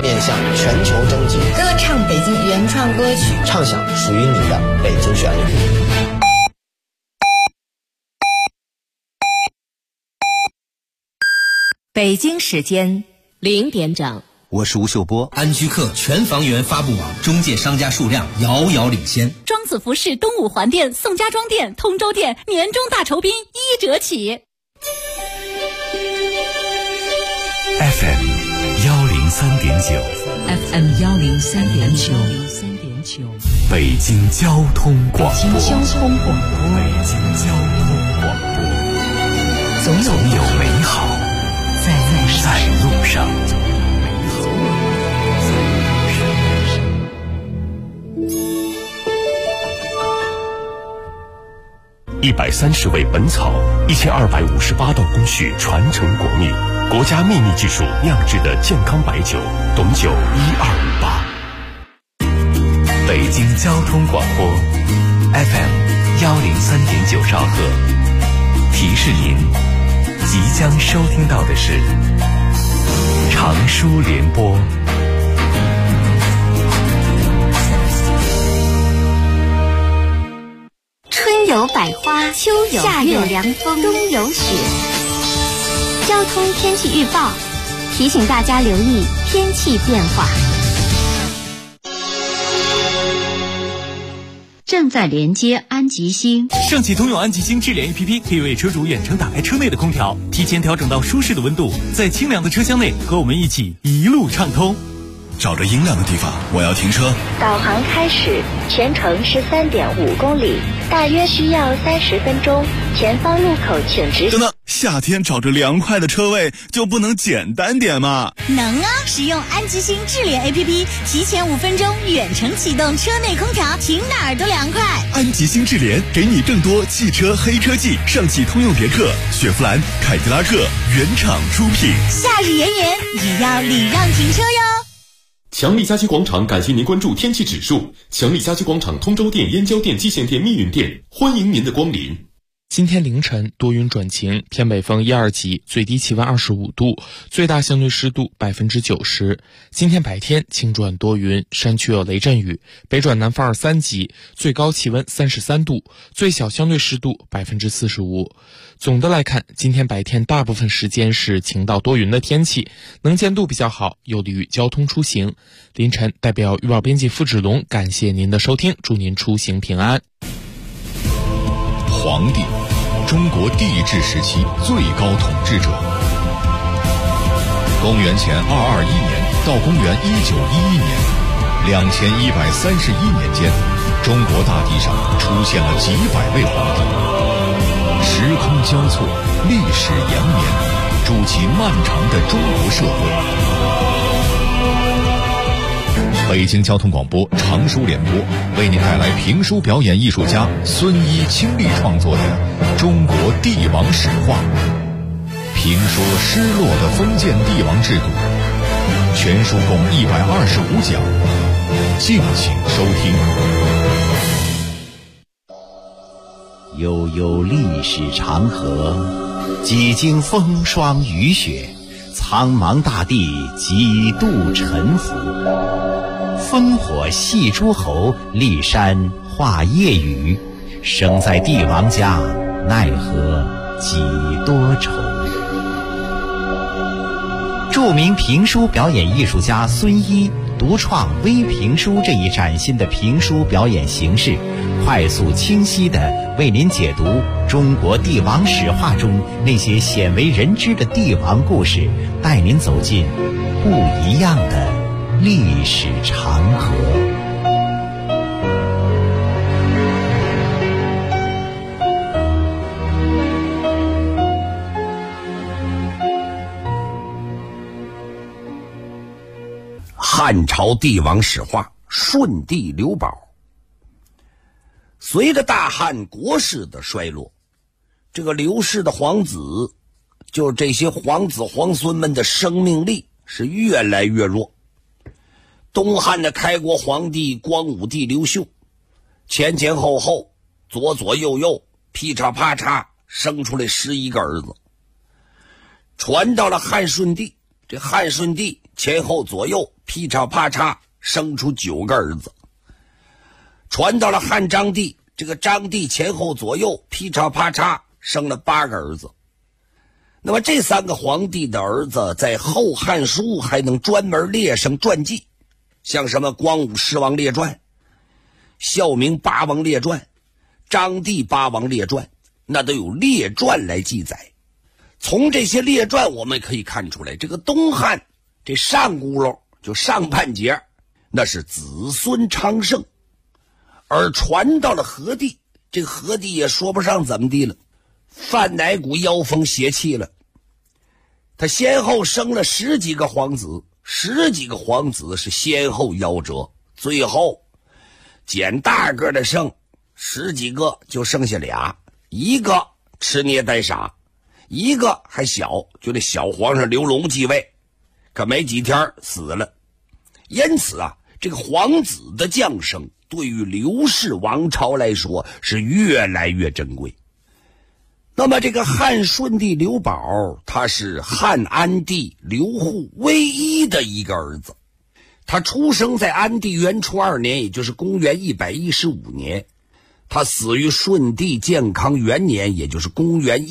面向全球征集， 歌唱北京原创歌曲， 唱响属于你的北京旋律。 北京时间0点整， 我是吴秀波。 安居客全房源发布网中介商家数量遥遥领先， 庄子服饰东五环店、宋家庄店、通州店年终大酬宾1折起。 FM 103.9 北京交通广播，总有美好在路上。130味本草，1258道工序传承国秘，国家秘密技术酿制的健康白酒，董酒1258。北京交通广播 FM 103.9兆赫，提示您即将收听到的是长舒联播。 春有百花，秋有夏有凉风，冬有雪。交通天气预报提醒大家留意天气变化。正在连接安吉星。 上汽通用安吉星智联 APP 可以为车主远程打开车内的空调，提前调整到舒适的温度，在清凉的车厢内和我们一起一路畅通。 找着阴凉的地方，我要停车。 导航开始，全程13.5公里，大约需要30分钟。前方路口请直行。 等等，夏天找着凉快的车位就不能简单点吗？ 能啊！使用安吉星智联 APP， 提前5分钟远程启动车内空调，停哪儿都凉快。 安吉星智联给你更多汽车黑科技，上汽通用别克、雪佛兰、凯迪拉克原厂出品。 夏日炎炎，也要礼让停车哟。 强力家居广场感谢您关注天气指数。强力家居广场通州店、燕郊店、蓟县店、密云店，欢迎您的光临。 今天凌晨多云转晴，偏北风1、2级，最低气温25度，最大相对湿度90%。今天白天晴转多云，山区有雷阵雨，北转南风2、3级，最高气温33度，最小相对湿度45%。总的来看，今天白天大部分时间是晴到多云的天气，能见度比较好，有利于交通出行。凌晨代表预报编辑付志龙感谢您的收听，祝您出行平安。 皇帝，中国帝制时期最高统治者。公元前221年到公元1911年，2131年间，中国大地上出现了几百位皇帝。时空交错，历史延绵，筑起漫长的中国社会。北京交通广播长舒联播为您带来评书表演艺术家孙一倾力创作的《中国帝王史话》，评说失落的封建帝王制度。全书共125讲，敬请收听。 悠悠历史长河，几经风霜雨雪，苍茫大地几度沉浮。烽火戏诸侯，骊山画夜雨。生在帝王家，奈何几多愁。著名评书表演艺术家孙一独创微评书这一崭新的评书表演形式，快速清晰地为您解读中国帝王史话中那些鲜为人知的帝王故事，带您走进不一样的历史长河。 汉朝帝王史话，舜帝刘保。随着大汉国势的衰落，这个刘氏的皇子，就是这些皇子皇孙们的生命力是越来越弱。东汉的开国皇帝光武帝刘秀，前前后后左左右右劈叉啪叉生出来11个儿子。传到了汉顺帝，这汉顺帝前后左右劈叉啪叉生出9个儿子。传到了汉章帝，这个章帝前后左右劈叉啪叉生了8个儿子。那么这3个皇帝的儿子在后汉书还能专门列上传记，像什么光武狮王列传、孝明八王列传、章帝八王列传，那都有列传来记载。从这些列传我们可以看出来，这个东汉这上轱辘就上半截那是子孙昌盛，而传到了何帝，这个何帝也说不上怎么地了，犯哪股妖风邪气了。他先后生了10几个皇子，10几个皇子是先后夭折，最后捡大个的生10几个就剩下俩，一个吃捏呆傻，一个还小，就那小皇上刘隆继位，可没几天死了。因此啊，这个皇子的降生对于刘氏王朝来说是越来越珍贵。那么这个汉顺帝刘保，他是汉安帝刘祜唯一的一个儿子。他出生在安帝元初2年，也就是公元115年。他死于顺帝建康元年，也就是公元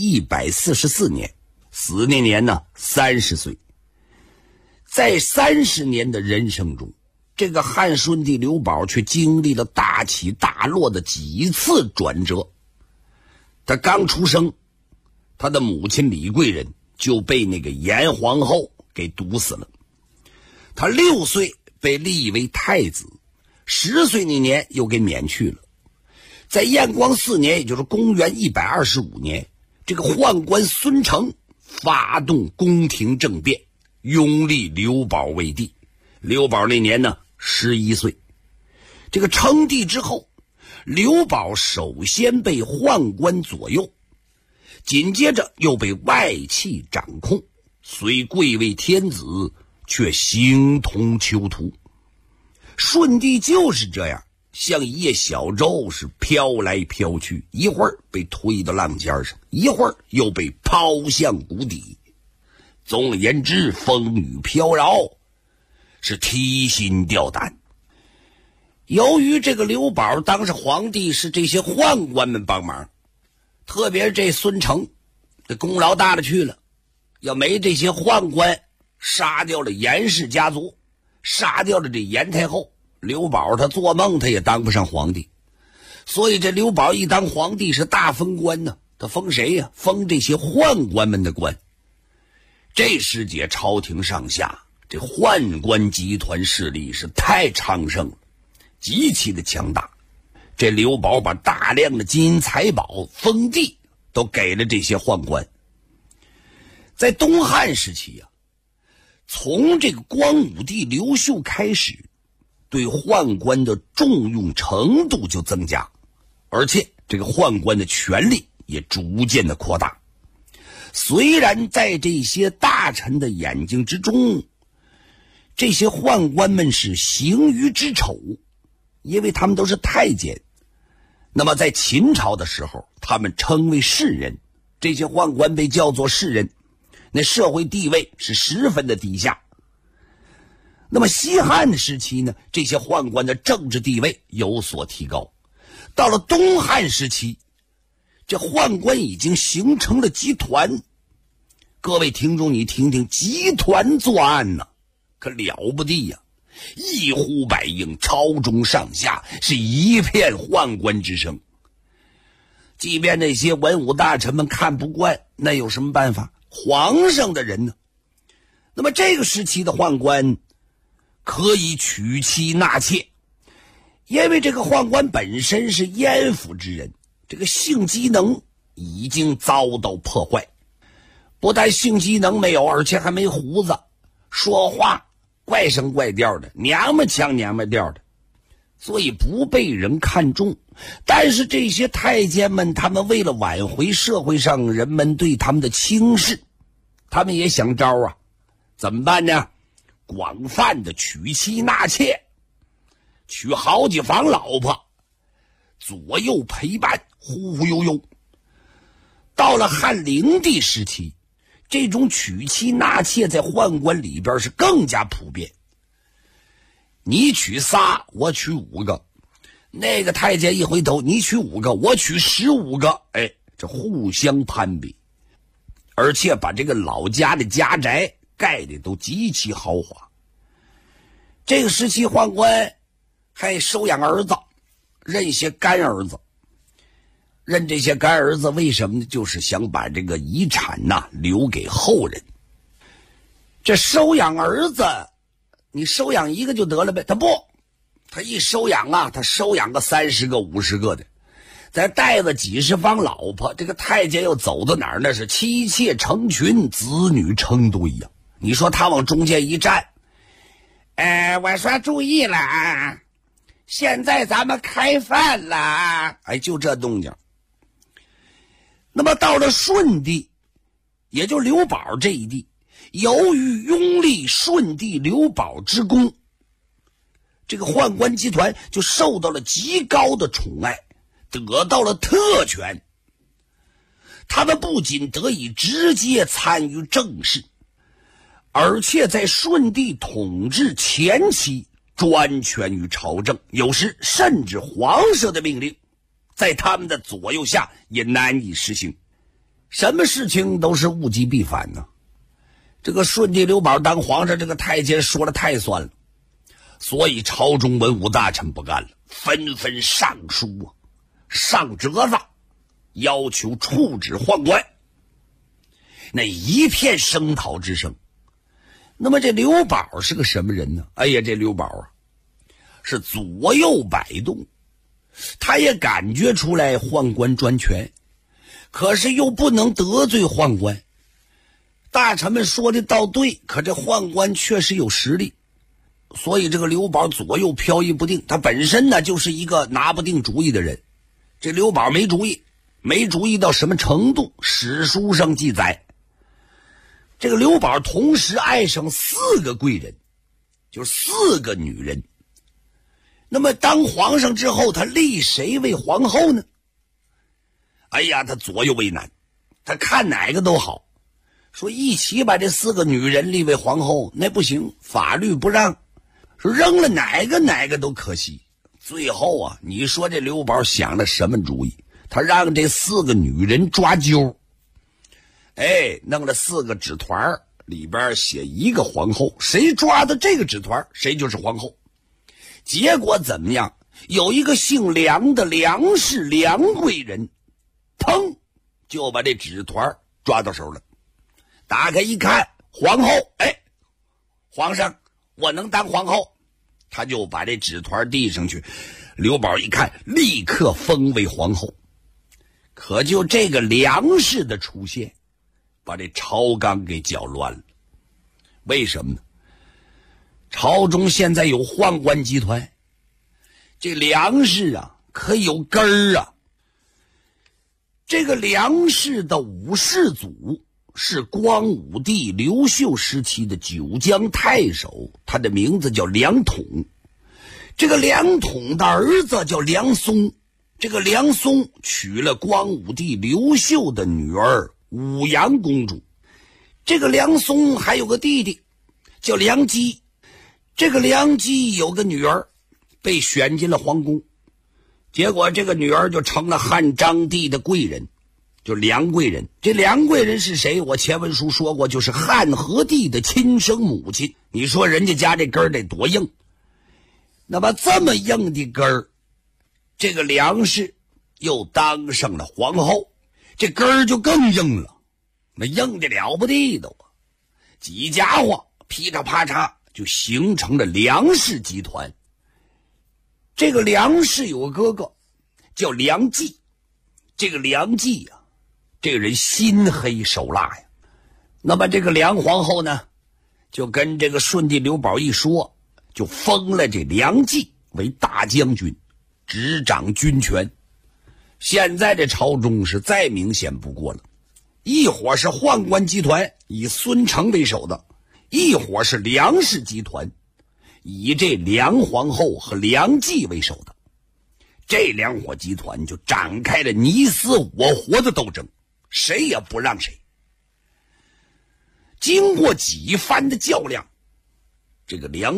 144年，死那年呢30岁。在30年的人生中，这个汉顺帝刘保却经历了大起大落的几次转折。他刚出生，他的母亲李贵人就被那个严皇后给毒死了。他6岁被立为太子，10岁那年又给免去了。在燕光4年，也就是公元125年，这个宦官孙承发动宫廷政变，拥立刘保为帝。刘保那年呢11岁。这个称帝之后，刘保首先被宦官左右，紧接着又被外戚掌控，虽贵为天子，却形同囚徒。顺帝就是这样，像一叶小舟，是飘来飘去，一会儿被推到浪尖上，一会儿又被抛向谷底。总而言之，风雨飘摇，是提心吊胆。由于这个刘保当上皇帝是这些宦官们帮忙，特别是这孙承，这功劳大了去了。要没这些宦官杀掉了严氏家族，杀掉了这严太后，刘保他做梦他也当不上皇帝。所以这刘保一当皇帝是大封官呢，他封谁呀？封这些宦官们的官。这时节朝廷上下这宦官集团势力是太昌盛了，极其的强大。这刘保把大量的金银财宝、封地都给了这些宦官。在东汉时期啊，从这个光武帝刘秀开始，对宦官的重用程度就增加，而且这个宦官的权力也逐渐的扩大。虽然在这些大臣的眼睛之中，这些宦官们是行于之丑，因为他们都是太监。那么在秦朝的时候，他们称为士人，这些宦官被叫做士人，那社会地位是十分的低下。那么西汉的时期呢，这些宦官的政治地位有所提高。到了东汉时期，这宦官已经形成了集团。各位听众，你听听，集团作案呢，可了不地呀！一呼百应，朝中上下是一片宦官之声。即便那些文武大臣们看不惯，那有什么办法？皇上的人呢？那么这个时期的宦官可以娶妻纳妾，因为这个宦官本身是阉妇之人，这个性机能已经遭到破坏。不但性机能没有，而且还没胡子，说话怪声怪调的，娘们腔娘们调的，所以不被人看重。但是这些太监们，他们为了挽回社会上人们对他们的轻视，他们也想招啊。怎么办呢？广泛的娶妻纳妾，娶好几房老婆，左右陪伴，忽忽悠悠。到了汉灵帝时期，这种娶妻纳妾在宦官里边是更加普遍。 你娶仨，我娶5个。那个太监一回头，你娶5个，我娶15个。哎，这互相攀比，而且把这个老家的家宅盖的都极其豪华。这个时期宦官还收养儿子，认些干儿子。认这些干儿子为什么呢？就是想把这个遗产留给后人。这收养儿子，你收养一个就得了呗？他不，他一收养他收养个30个50个的，再带着几十方老婆。这个太监又走到哪儿，那是妻妾成群，子女成堆呀。你说他往中间一站，我说注意了啊，现在咱们开饭了。哎，就这动静。那么到了顺帝，也就刘保这一地，由于拥立顺帝刘保之功，这个宦官集团就受到了极高的宠爱，得到了特权。他们不仅得以直接参与政事，而且在顺帝统治前期专权于朝政，有时甚至皇上的命令在他们的左右下也难以实行。什么事情都是物极必反呢。这个顺帝刘保当皇上，这个太监说了太酸了，所以朝中文武大臣不干了，纷纷上书上折子，要求处置宦官。那一片声讨之声。那么这刘保是个什么人呢？哎呀，这刘保是左右摆动，他也感觉出来宦官专权，可是又不能得罪宦官。大臣们说的倒对，可这宦官确实有实力，所以这个刘保左右飘逸不定。他本身呢就是一个拿不定主意的人。这刘保没主意到什么程度？史书上记载，这个刘保同时爱上4个贵人，就是4个女人。那么当皇上之后，他立谁为皇后呢？哎呀，他左右为难，他看哪个都好。说一起把这4个女人立为皇后，那不行，法律不让。说扔了哪个都可惜。最后你说这刘保想了什么主意？他让这4个女人抓阄，弄了4个纸团，里边写1个皇后，谁抓的这个纸团，谁就是皇后。结果怎么样？有一个姓梁的梁氏梁贵人，腾就把这纸团抓到手了。打开一看，皇后，皇上，我能当皇后。他就把这纸团递上去，刘保一看，立刻封为皇后。可就这个梁氏的出现，把这朝纲给搅乱了。为什么呢？朝中现在有宦官集团，这梁氏可有根儿。这个梁氏的五世祖是光武帝刘秀时期的九江太守，他的名字叫梁统。这个梁统的儿子叫梁松，这个梁松娶了光武帝刘秀的女儿武阳公主。这个梁松还有个弟弟叫梁基，这个梁基有个女儿被选进了皇宫，结果这个女儿就成了汉章帝的贵人，就梁贵人。这梁贵人是谁？我前文书说过，就是汉和帝的亲生母亲。你说人家家这根儿得多硬？那么这么硬的根儿，这个梁氏又当上了皇后，这根儿就更硬了，那硬的了不地的几家伙噼里啪嚓就形成了梁氏集团。这个梁氏有个哥哥叫梁冀，这个梁冀这个人心黑手辣呀。那么这个梁皇后呢，就跟这个顺帝刘保一说，就封了这梁冀为大将军，执掌军权。现在这朝中是再明显不过了，一伙是宦官集团以孙承为首的，一伙是梁氏集团以这梁皇后和梁冀为首的。这两伙集团就展开了你死我活的斗争，谁也不让谁。经过几番的较量，这个梁冀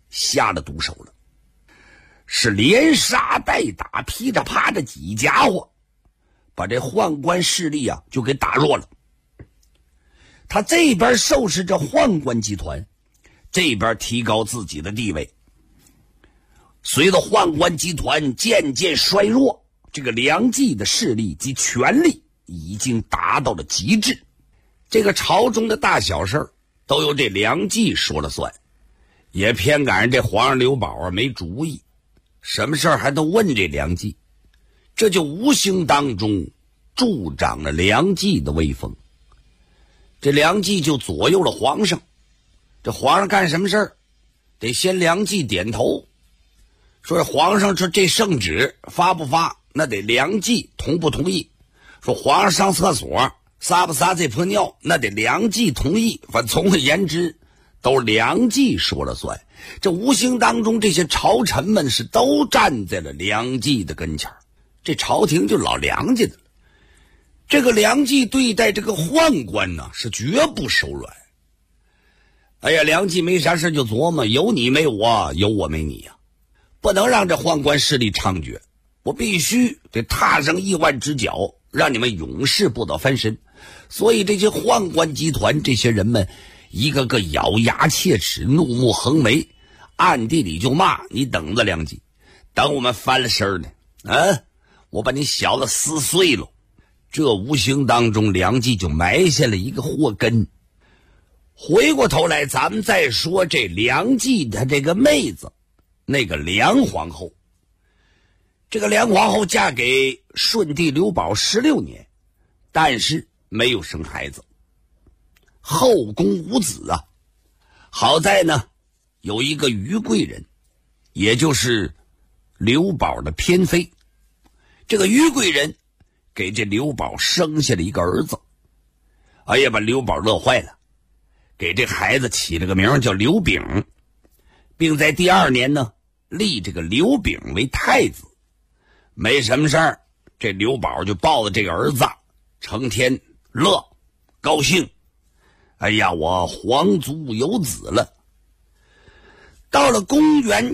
下了毒手了，是连杀带打，噼里啪的几家伙，把这宦官势力啊就给打弱了。他这边收拾着宦官集团，这边提高自己的地位。随着宦官集团渐渐衰弱，这个梁冀的势力及权力已经达到了极致。这个朝中的大小事都由这梁冀说了算，也偏赶上这皇上刘保啊没主意，什么事还都问这梁冀，这就无形当中助长了梁冀的威风。这梁冀就左右了皇上，这皇上干什么事儿得先梁冀点头，说皇上说这圣旨发不发，那得梁冀同不同意，说皇上上厕所撒不撒这泼尿，那得梁冀同意，反正总而言之都梁冀说了算。这无形当中这些朝臣们是都站在了梁冀的跟前，这朝廷就老梁家的了。这个梁冀对待这个宦官呢是绝不手软。哎呀，梁冀没啥事就琢磨，有你没我，有我没你呀，不能让这宦官势力猖獗，我必须得踏上亿万只脚，让你们永世不得翻身。所以这些宦官集团这些人们一个个咬牙切齿，怒目横眉，暗地里就骂你，等着梁冀，等我们翻了身呢，我把你小子撕碎了。这无形当中梁冀就埋下了一个祸根。回过头来咱们再说这梁冀他这个妹子，那个梁皇后。这个梁皇后嫁给顺帝刘保16年，但是没有生孩子，后宫无子啊。好在呢有一个于贵人，也就是刘保的偏妃。这个于贵人给这刘保生下了一个儿子，哎呀，把刘保乐坏了，给这孩子起了个名叫刘炳，并在第2年呢立这个刘炳为太子。没什么事儿，这刘保就抱着这个儿子成天乐高兴，哎呀，我皇族有子了。到了公元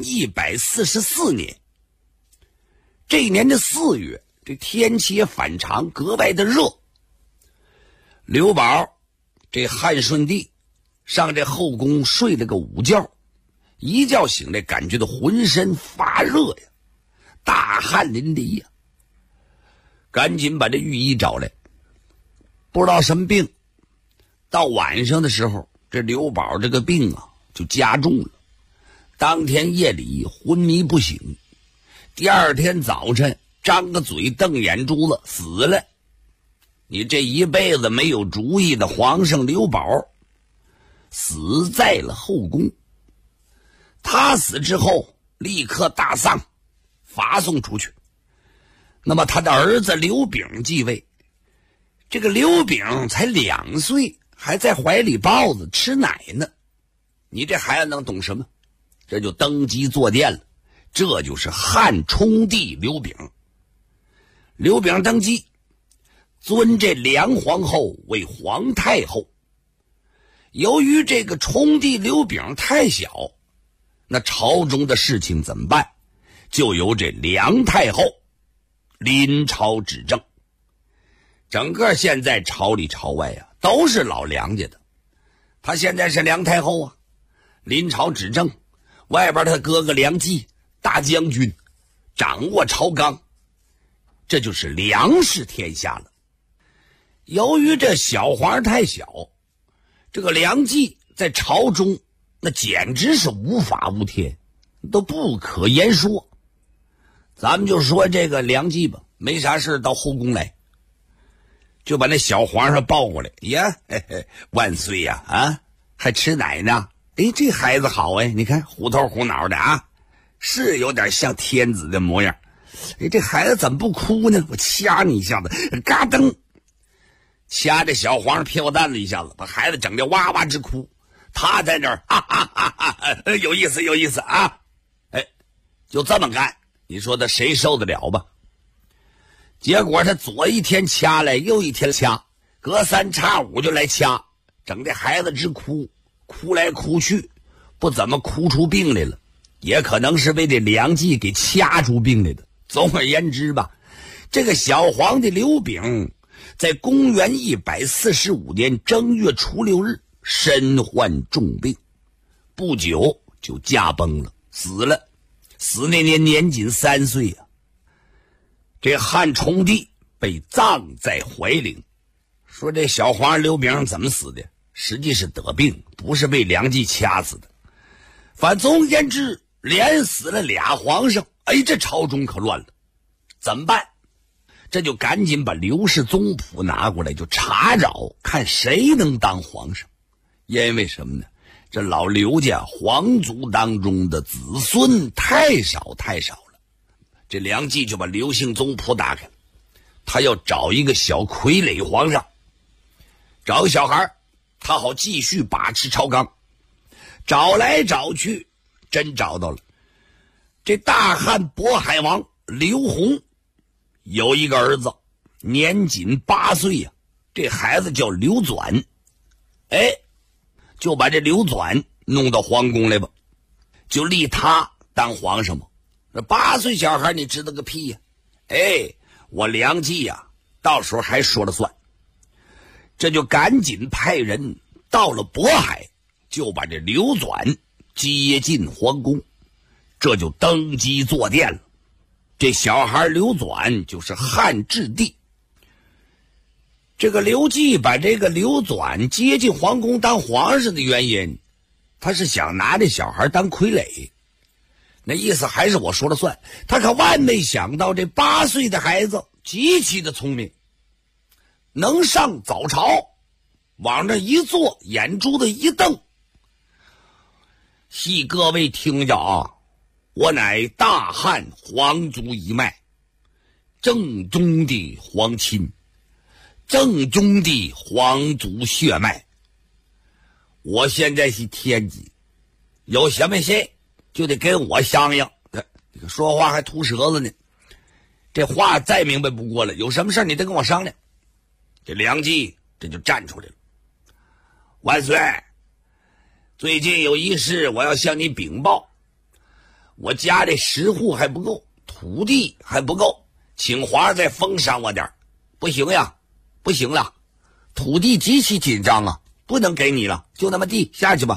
144年，这一年的4月，这天气也反常，格外的热。刘保这汉顺帝上这后宫睡了个午觉，一觉醒来感觉到浑身发热呀，大汗淋漓呀，赶紧把这御医找来，不知道什么病。到晚上的时候，这刘保这个病啊就加重了，当天夜里昏迷不醒，第2天早晨张个嘴瞪眼珠子死了。你这一辈子没有主意的皇上刘保死在了后宫。他死之后立刻大丧，发送出去。那么他的儿子刘炳继位。这个刘炳才2岁，还在怀里抱着吃奶呢，你这孩子能懂什么？这就登基坐殿了，这就是汉冲帝刘炳。刘炳登基，尊这梁皇后为皇太后。由于这个冲帝刘炳太小，那朝中的事情怎么办？就由这梁太后临朝执政。整个现在朝里朝外啊都是老梁家的，他现在是梁太后啊，临朝执政，外边他哥哥梁冀大将军掌握朝纲，这就是梁氏天下了。由于这小皇太小，这个梁冀在朝中那简直是无法无天，都不可言说。咱们就说这个梁冀吧，没啥事到后宫来，就把那小皇上抱过来，呀，嘿嘿，万岁呀，啊，还吃奶呢。哎，这孩子好哎，你看虎头虎脑的啊，是有点像天子的模样。哎，这孩子怎么不哭呢？我掐你一下子，嘎噔，掐这小皇上屁股蛋子一下子，把孩子整得哇哇直哭。他在那儿，哈哈哈哈，有意思有意思啊！哎，就这么干，你说他谁受得了吧？结果他左一天掐来，右一天掐，隔3差5就来掐，整这孩子直哭，哭来哭去，不怎么哭出病来了。 也可能是被这梁冀给掐住病来的。总而言之吧，这个小皇帝刘炳在公元145年正月初6日身患重病，不久就驾崩了，死了。死那年年仅3岁啊。这汉崇帝被葬在怀陵。说这小皇上刘炳怎么死的？实际是得病，不是被梁冀掐死的。反总而言之，连死了俩皇上，这朝中可乱了。怎么办？这就赶紧把刘氏宗谱拿过来，就查找看谁能当皇上。因为什么呢？这老刘家皇族当中的子孙太少了。这梁冀就把刘姓宗谱打开，他要找一个小傀儡皇上，找个小孩，他好继续把持朝纲。找来找去，真找到了。这大汉渤海王刘宏有一个儿子，年仅8岁呀，这孩子叫刘转。就把这刘转弄到皇宫来吧，就立他当皇上嘛。这8岁小孩你知道个屁呀！我梁冀呀，到时候还说了算。这就赶紧派人到了渤海，就把这刘转接进皇宫，这就登基坐殿了。这小孩刘转就是汉质帝。这个刘季把这个刘转接进皇宫当皇上的原因，他是想拿这小孩当傀儡，那意思还是我说了算。他可万没想到这8岁的孩子极其的聪明，能上早朝，往那一坐，眼珠子一瞪。系各位听着啊，我乃大汉皇族一脉，正宗的皇亲，正宗的皇族血脉。我现在是天子，有什么事就得跟我商量。说话还吐舌子呢，这话再明白不过了。有什么事你得跟我商量。这梁冀这就站出来了。万岁，最近有一事我要向你禀报。我家这食户还不够，土地还不够，请皇上再封赏我点。不行呀，不行了，土地极其紧张啊，不能给你了，就那么地下去吧。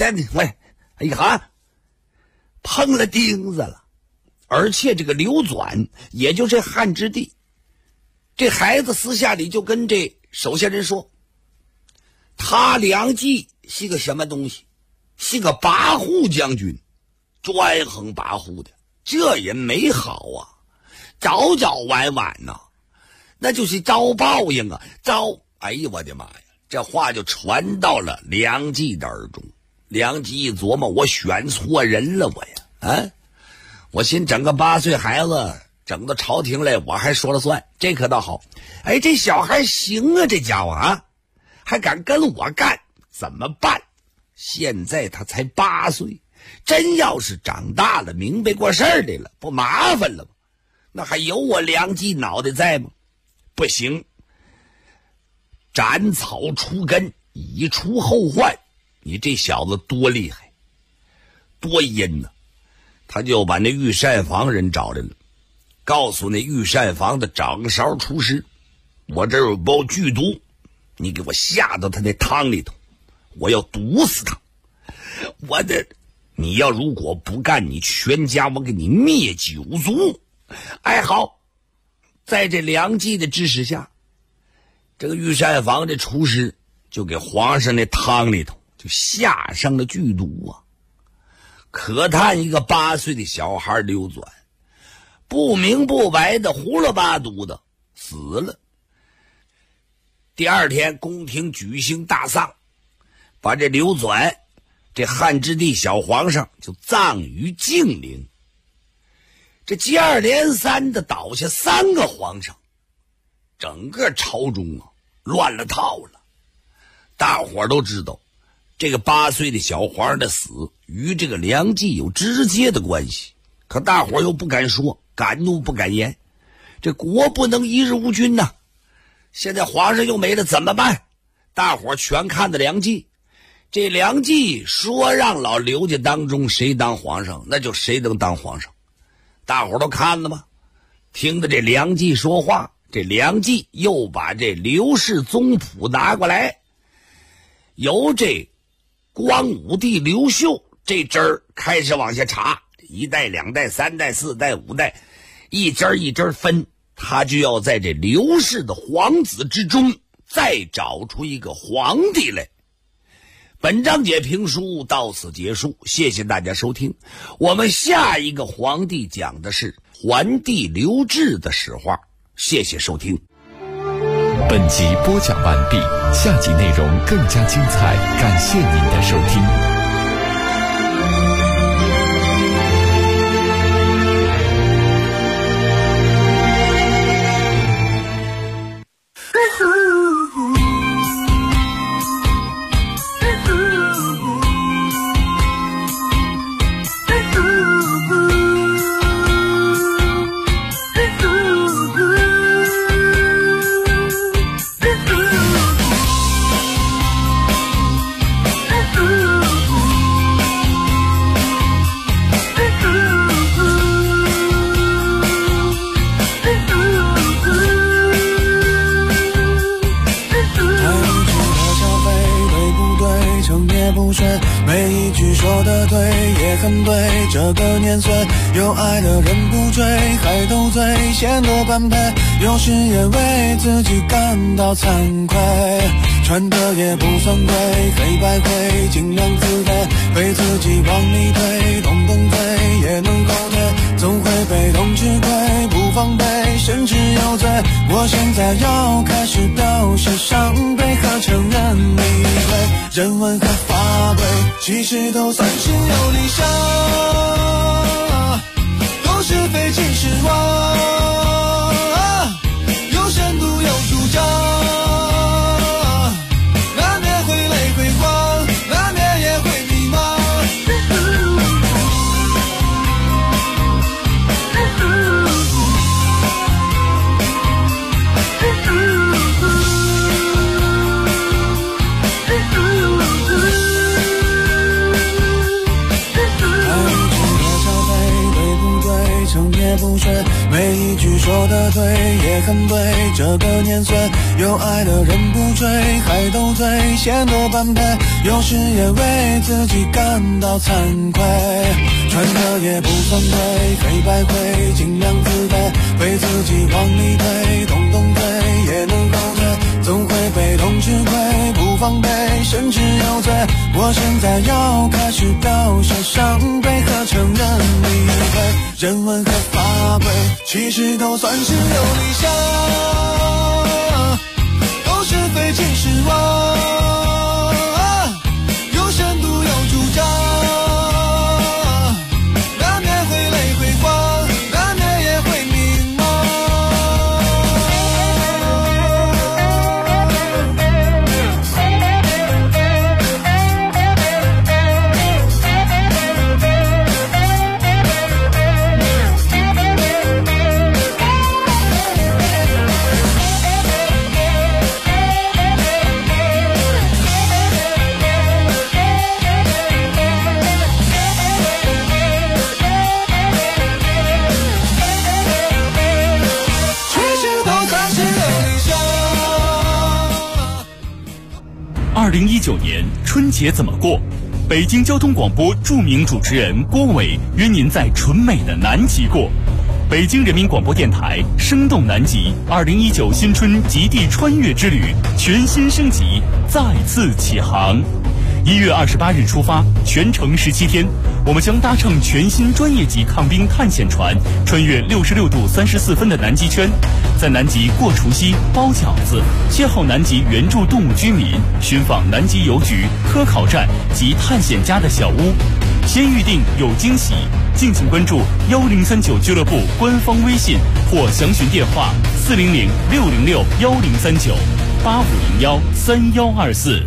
碰了钉子了。而且这个刘转也就是汉质帝，这孩子私下里就跟这手下人说，他梁冀是个什么东西，是个跋扈将军，专横跋扈的，这人没好啊，早早晚晚呐，那就是遭报应啊，哎呀我的妈呀，这话就传到了梁冀的耳中。梁冀一琢磨，我选错人了我呀，我寻整个8岁孩子整到朝廷来，我还说了算，这可倒好。这小孩行啊，这家伙啊，还敢跟我干，怎么办？现在他才8岁，真要是长大了明白过事儿来了，不麻烦了吗？那还有我梁冀脑袋在吗？不行，斩草除根，以除后患。你这小子多厉害，多阴呢！他就把那御膳房人找来了，告诉那御膳房的掌勺厨师，我这有包剧毒，你给我下到他那汤里头，我要毒死他。你要如果不干，你全家我给你灭九族。好，在这梁冀的指使下，这个御膳房的厨师就给皇上那汤里头就下上了剧毒啊。可叹一个8岁的小孩刘转，不明不白的胡了八嘟的死了。第二天宫廷举行大丧，把这刘转这汉质帝小皇上就葬于静陵。这接二连三的倒下3个皇上，整个朝中乱了套了。大伙都知道这个8岁的小皇上的死与这个梁冀有直接的关系，可大伙又不敢说，敢怒不敢言。这国不能一日无君呐，现在皇上又没了怎么办？大伙全看着梁冀， 这梁冀说让老刘家当中谁当皇上，那就谁能当皇上。大伙都看了吗？听着这梁冀说话，这梁冀又把这刘氏宗谱拿过来，由这光武帝刘秀这支儿开始往下查，1代、2代、3代、4代、5代，一支一支分，他就要在这刘氏的皇子之中再找出一个皇帝来。本章节评书到此结束，谢谢大家收听。我们下一个皇帝讲的是桓帝刘志的史话，谢谢收听。 本集播讲完毕，下集内容更加精彩，感谢您的收听。 每一句说的对也很对，这个年岁有爱的人不追，还斗嘴显得般配，有时也为自己感到惭愧，穿的也不算贵，黑白灰尽量自卑，被自己往里推，动动嘴也能后退，总会被动吃亏，不防备甚至有罪。我现在要开始表示伤悲和承认理亏，人文和法规其实都算是有理想，都是非其实妄，有深度有主张，难免会泪会慌，难免也会迷茫。不睡，每一句说的对也很对，这个年岁有爱的人不追，还斗嘴显得般配，有时也为自己感到惭愧，穿的也不算贵，黑白灰尽量自卑，被自己往里推，动动嘴也能后退，总会被动吃亏，不防备甚至有罪。我现在要开始表示伤悲和承认理亏，人文和法规其实都算是有理想，都是非其实妄，有深度有主张，难免会泪会慌，难免也会迷茫。 2019年春节怎么过？北京交通广播著名主持人郭伟约您在纯美的南极过。北京人民广播电台生动南极2019新春极地穿越之旅全新升级，再次起航。1月28日出发，全程17天，我们将搭乘全新专业级抗冰探险船，穿越66度34分的南极圈，在南极过除夕、包饺子，邂逅南极原住动物居民，寻访南极邮局、科考站及探险家的小屋。先预定有惊喜，敬请关注1039俱乐部官方微信或详询电话400-606-1039-8501-3124。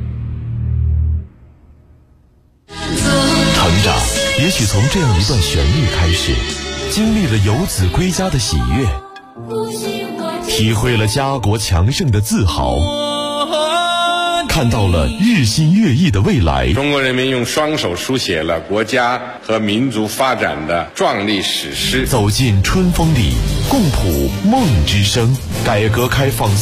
成长也许从这样一段旋律开始，经历了游子归家的喜悦，体会了家国强盛的自豪， 看到了日新月异的未来。 中国人民用双手书写了国家和民族发展的壮丽史诗。 走进春风里，共谱梦之声。改革开放